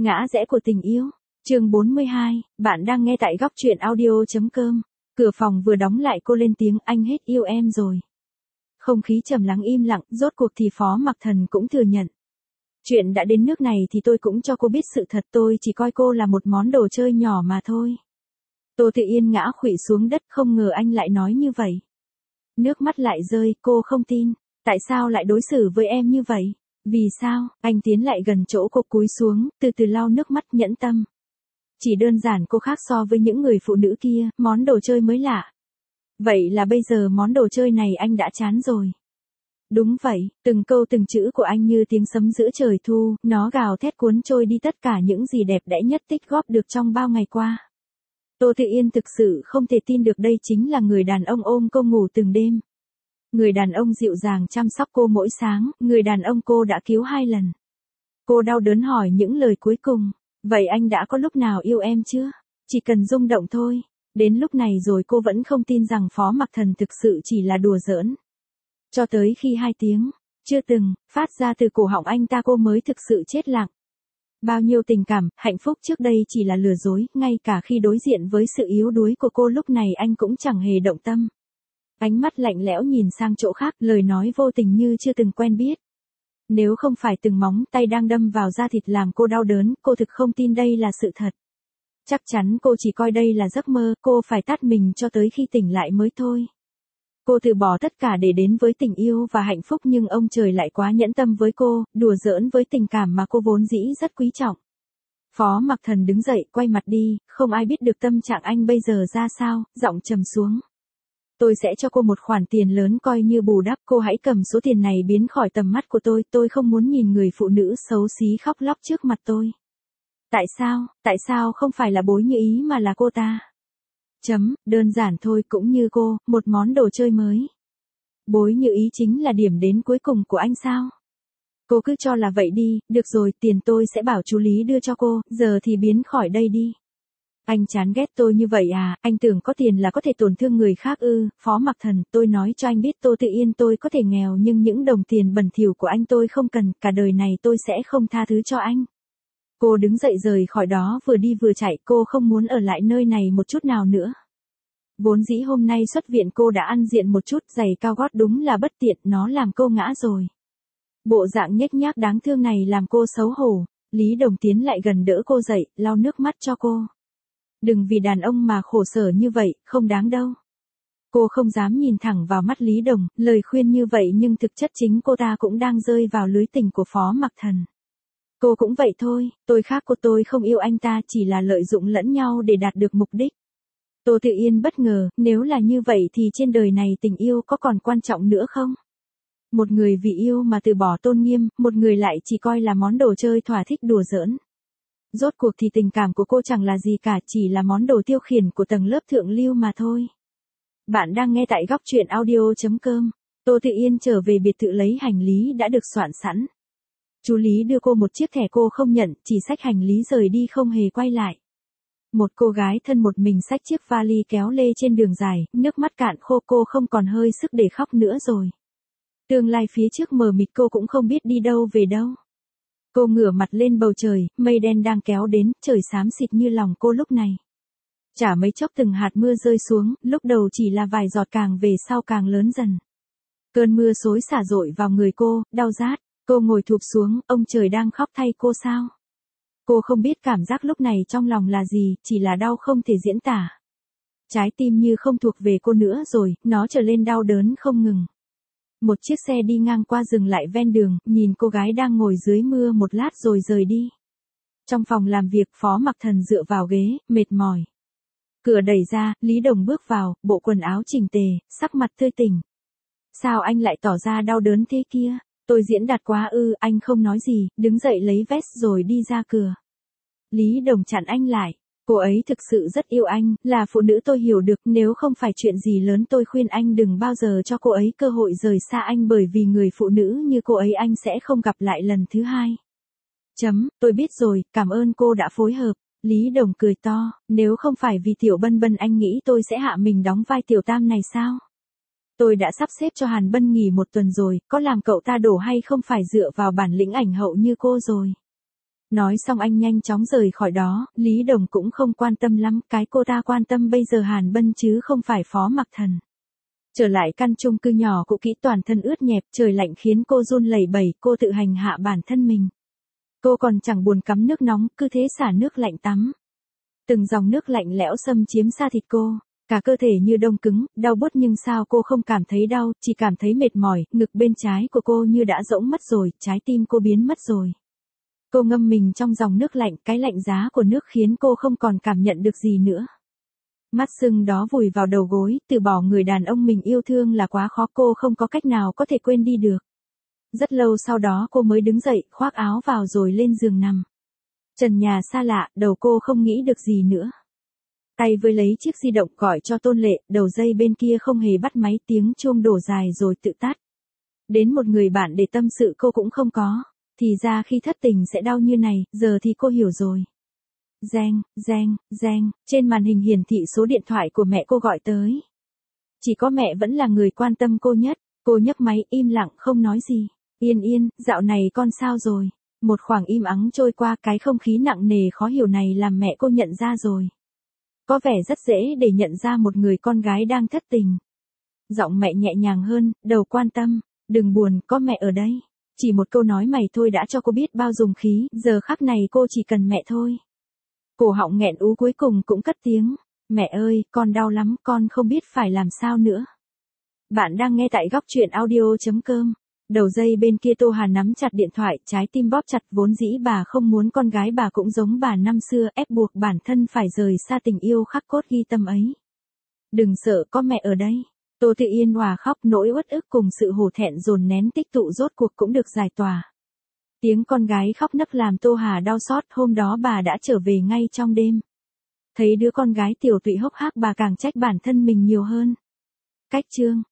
Ngã rẽ của tình yêu. Chương 42, bạn đang nghe tại góc truyện audio.com. Cửa phòng vừa đóng lại cô lên tiếng, anh hết yêu em rồi. Không khí trầm lắng im lặng, rốt cuộc thì Phó Mặc Thần cũng thừa nhận. Chuyện đã đến nước này thì tôi cũng cho cô biết sự thật, tôi chỉ coi cô là một món đồ chơi nhỏ mà thôi. Tô Tự Yên ngã khuỵu xuống đất, không ngờ anh lại nói như vậy. Nước mắt lại rơi, cô không tin. Tại sao lại đối xử với em như vậy? Vì sao? Anh tiến lại gần chỗ cô, cúi xuống, từ từ lau nước mắt, nhẫn tâm. Chỉ đơn giản cô khác so với những người phụ nữ kia, món đồ chơi mới lạ. Vậy là bây giờ món đồ chơi này anh đã chán rồi. Đúng vậy, từng câu từng chữ của anh như tiếng sấm giữa trời thu, nó gào thét cuốn trôi đi tất cả những gì đẹp đẽ nhất tích góp được trong bao ngày qua. Tô Tự Yên thực sự không thể tin được đây chính là người đàn ông ôm cô ngủ từng đêm. Người đàn ông dịu dàng chăm sóc cô mỗi sáng, người đàn ông cô đã cứu 2 lần. Cô đau đớn hỏi những lời cuối cùng, vậy anh đã có lúc nào yêu em chưa? Chỉ cần rung động thôi. Đến lúc này rồi cô vẫn không tin rằng Phó Mặc Thần thực sự chỉ là đùa giỡn. Cho tới khi 2 tiếng, chưa từng, phát ra từ cổ họng anh ta cô mới thực sự chết lặng. Bao nhiêu tình cảm, hạnh phúc trước đây chỉ là lừa dối, ngay cả khi đối diện với sự yếu đuối của cô lúc này anh cũng chẳng hề động tâm. Ánh mắt lạnh lẽo nhìn sang chỗ khác, lời nói vô tình như chưa từng quen biết. Nếu không phải từng móng tay đang đâm vào da thịt làm cô đau đớn, cô thực không tin đây là sự thật. Chắc chắn cô chỉ coi đây là giấc mơ, cô phải tát mình cho tới khi tỉnh lại mới thôi. Cô từ bỏ tất cả để đến với tình yêu và hạnh phúc, nhưng ông trời lại quá nhẫn tâm với cô, đùa giỡn với tình cảm mà cô vốn dĩ rất quý trọng. Phó Mặc Thần đứng dậy, quay mặt đi, không ai biết được tâm trạng anh bây giờ ra sao, giọng trầm xuống. Tôi sẽ cho cô một khoản tiền lớn coi như bù đắp, cô hãy cầm số tiền này biến khỏi tầm mắt của tôi không muốn nhìn người phụ nữ xấu xí khóc lóc trước mặt tôi. Tại sao không phải là Bối Như Ý mà là cô ta? Đơn giản thôi, cũng như cô, một món đồ chơi mới. Bối Như Ý chính là điểm đến cuối cùng của anh sao? Cô cứ cho là vậy đi, được rồi, tiền tôi sẽ bảo chú Lý đưa cho cô, giờ thì biến khỏi đây đi. Anh chán ghét tôi như vậy à, anh tưởng có tiền là có thể tổn thương người khác ư? Phó Mặc Thần, tôi nói cho anh biết Tô Tự Yên, tôi có thể nghèo nhưng những đồng tiền bẩn thỉu của anh tôi không cần, cả đời này tôi sẽ không tha thứ cho anh. Cô đứng dậy rời khỏi đó, vừa đi vừa chạy, cô không muốn ở lại nơi này một chút nào nữa. Vốn dĩ hôm nay xuất viện cô đã ăn diện một chút, giày cao gót đúng là bất tiện, nó làm cô ngã rồi. Bộ dạng nhếch nhác đáng thương này làm cô xấu hổ. Lý Đồng tiến lại gần đỡ cô dậy, lau nước mắt cho cô. Đừng vì đàn ông mà khổ sở như vậy, không đáng đâu. Cô không dám nhìn thẳng vào mắt Lý Đồng, lời khuyên như vậy nhưng thực chất chính cô ta cũng đang rơi vào lưới tình của Phó Mặc Thần. Cô cũng vậy thôi, tôi khác cô, tôi không yêu anh ta, chỉ là lợi dụng lẫn nhau để đạt được mục đích. Tô Tự Yên bất ngờ, nếu là như vậy thì trên đời này tình yêu có còn quan trọng nữa không? Một người vì yêu mà từ bỏ tôn nghiêm, một người lại chỉ coi là món đồ chơi thỏa thích đùa giỡn. Rốt cuộc thì tình cảm của cô chẳng là gì cả, chỉ là món đồ tiêu khiển của tầng lớp thượng lưu mà thôi. Bạn đang nghe tại góc truyện audio.com. Tô Tự Yên trở về biệt thự lấy hành lý đã được soạn sẵn. Chú Lý đưa cô một chiếc thẻ cô không nhận, chỉ xách hành lý rời đi không hề quay lại. Một cô gái thân một mình xách chiếc vali kéo lê trên đường dài, nước mắt cạn khô, cô không còn hơi sức để khóc nữa rồi. Tương lai phía trước mờ mịt, cô cũng không biết đi đâu về đâu. Cô ngửa mặt lên bầu trời, mây đen đang kéo đến, trời xám xịt như lòng cô lúc này. Chả mấy chốc từng hạt mưa rơi xuống, lúc đầu chỉ là vài giọt, càng về sau càng lớn dần. Cơn mưa xối xả dội vào người cô, đau rát. Cô ngồi thụp xuống, ông trời đang khóc thay cô sao? Cô không biết cảm giác lúc này trong lòng là gì, chỉ là đau không thể diễn tả. Trái tim như không thuộc về cô nữa rồi, nó trở lên đau đớn không ngừng. Một chiếc xe đi ngang qua dừng lại ven đường, nhìn cô gái đang ngồi dưới mưa một lát rồi rời đi. Trong phòng làm việc, Phó Mặc Thần dựa vào ghế, mệt mỏi. Cửa đẩy ra, Lý Đồng bước vào, bộ quần áo chỉnh tề, sắc mặt tươi tỉnh. Sao anh lại tỏ ra đau đớn thế kia? Tôi diễn đạt quá ư? Anh không nói gì, đứng dậy lấy vest rồi đi ra cửa. Lý Đồng chặn anh lại. Cô ấy thực sự rất yêu anh, là phụ nữ tôi hiểu được, nếu không phải chuyện gì lớn tôi khuyên anh đừng bao giờ cho cô ấy cơ hội rời xa anh, bởi vì người phụ nữ như cô ấy anh sẽ không gặp lại lần thứ hai. Tôi biết rồi, cảm ơn cô đã phối hợp. Lý Đồng cười to, nếu không phải vì Tiểu Bân Bân anh nghĩ tôi sẽ hạ mình đóng vai Tiểu Tam này sao? Tôi đã sắp xếp cho Hàn Bân nghỉ 1 tuần rồi, có làm cậu ta đổ hay không phải dựa vào bản lĩnh ảnh hậu như cô rồi. Nói xong anh nhanh chóng rời khỏi đó, Lý Đồng cũng không quan tâm lắm, cái cô ta quan tâm bây giờ Hàn Bân chứ không phải Phó Mặc Thần. Trở lại căn chung cư nhỏ cũ kỹ, toàn thân ướt nhẹp, trời lạnh khiến cô run lẩy bẩy, cô tự hành hạ bản thân mình. Cô còn chẳng buồn cắm nước nóng, cứ thế xả nước lạnh tắm. Từng dòng nước lạnh lẽo xâm chiếm da thịt cô, cả cơ thể như đông cứng, đau buốt nhưng sao cô không cảm thấy đau, chỉ cảm thấy mệt mỏi, ngực bên trái của cô như đã rỗng mất rồi, trái tim cô biến mất rồi. Cô ngâm mình trong dòng nước lạnh, cái lạnh giá của nước khiến cô không còn cảm nhận được gì nữa. Mắt sưng đó vùi vào đầu gối, từ bỏ người đàn ông mình yêu thương là quá khó, cô không có cách nào có thể quên đi được. Rất lâu sau đó cô mới đứng dậy, khoác áo vào rồi lên giường nằm. Trần nhà xa lạ, đầu cô không nghĩ được gì nữa. Tay với lấy chiếc di động gọi cho Tôn Lệ, đầu dây bên kia không hề bắt máy, tiếng chuông đổ dài rồi tự tắt. Đến một người bạn để tâm sự cô cũng không có. Thì ra khi thất tình sẽ đau như này, giờ thì cô hiểu rồi. Reng, reng, reng, trên màn hình hiển thị số điện thoại của mẹ cô gọi tới. Chỉ có mẹ vẫn là người quan tâm cô nhất, cô nhấc máy im lặng không nói gì. Yên Yên, dạo này con sao rồi? Một khoảng im ắng trôi qua, cái không khí nặng nề khó hiểu này làm mẹ cô nhận ra rồi. Có vẻ rất dễ để nhận ra một người con gái đang thất tình. Giọng mẹ nhẹ nhàng hơn, đầu quan tâm, đừng buồn, có mẹ ở đây. Chỉ một câu nói mày thôi đã cho cô biết bao dung khí, giờ khắc này cô chỉ cần mẹ thôi. Cổ họng nghẹn ú cuối cùng cũng cất tiếng, mẹ ơi, con đau lắm, con không biết phải làm sao nữa. Bạn đang nghe tại góc truyện audio.com. Đầu dây bên kia Tô Hà nắm chặt điện thoại, trái tim bóp chặt, vốn dĩ bà không muốn con gái bà cũng giống bà năm xưa, ép buộc bản thân phải rời xa tình yêu khắc cốt ghi tâm ấy. Đừng sợ, có mẹ ở đây. Tô Thị Yên òa khóc, nỗi uất ức cùng sự hổ thẹn dồn nén tích tụ rốt cuộc cũng được giải tỏa. Tiếng con gái khóc nấc làm Tô Hà đau xót, hôm đó bà đã trở về ngay trong đêm. Thấy đứa con gái tiểu tụy hốc hác bà càng trách bản thân mình nhiều hơn. Cách chương